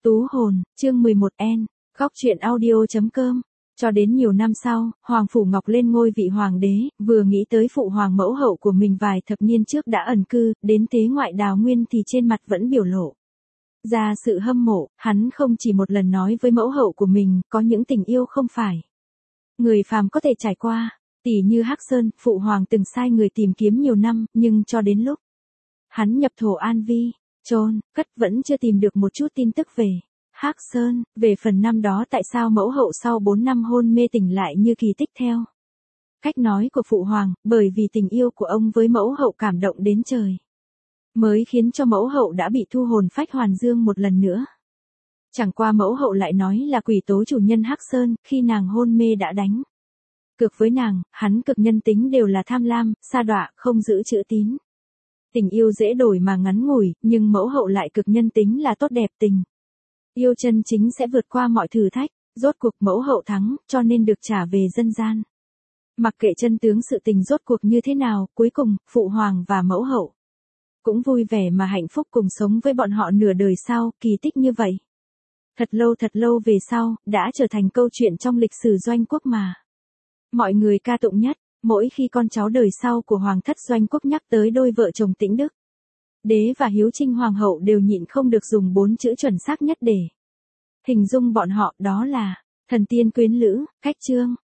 Tú hồn, chương 11N, góc truyện audio.com. Cho đến nhiều năm sau, Hoàng Phủ Ngọc lên ngôi vị hoàng đế, vừa nghĩ tới phụ hoàng mẫu hậu của mình vài thập niên trước đã ẩn cư, đến tế ngoại Đào Nguyên thì trên mặt vẫn biểu lộ ra sự hâm mộ. Hắn không chỉ một lần nói với mẫu hậu của mình, có những tình yêu không phải người phàm có thể trải qua, tỉ như Hắc Sơn, phụ hoàng từng sai người tìm kiếm nhiều năm, nhưng cho đến lúc hắn nhập thổ An Vi, chôn cất vẫn chưa tìm được một chút tin tức về Hắc Sơn. Về phần năm đó tại sao mẫu hậu sau 4 năm hôn mê tỉnh lại như kỳ tích theo cách nói của phụ hoàng, bởi vì tình yêu của ông với mẫu hậu cảm động đến trời, mới khiến cho mẫu hậu đã bị thu hồn phách hoàn dương một lần nữa. Chẳng qua mẫu hậu lại nói là quỷ tố chủ nhân Hắc Sơn, khi nàng hôn mê đã đánh cược với nàng, hắn cực nhân tính đều là tham lam, sa đọa, không giữ chữ tín. Tình yêu dễ đổi mà ngắn ngủi, nhưng mẫu hậu lại cực nhân tính là tốt đẹp, tình yêu chân chính sẽ vượt qua mọi thử thách. Rốt cuộc mẫu hậu thắng, cho nên được trả về dân gian. Mặc kệ chân tướng sự tình rốt cuộc như thế nào, cuối cùng, phụ hoàng và mẫu hậu cũng vui vẻ mà hạnh phúc cùng sống với bọn họ nửa đời sau. Kỳ tích như vậy, thật lâu về sau, đã trở thành câu chuyện trong lịch sử Doanh quốc mà mọi người ca tụng nhất. Mỗi khi con cháu đời sau của hoàng thất Doanh quốc nhắc tới đôi vợ chồng Tĩnh Đức Đế và Hiếu Trinh hoàng hậu đều nhịn không được dùng 4 chữ chuẩn xác nhất để hình dung bọn họ, đó là thần tiên quyến lữ. Cách chương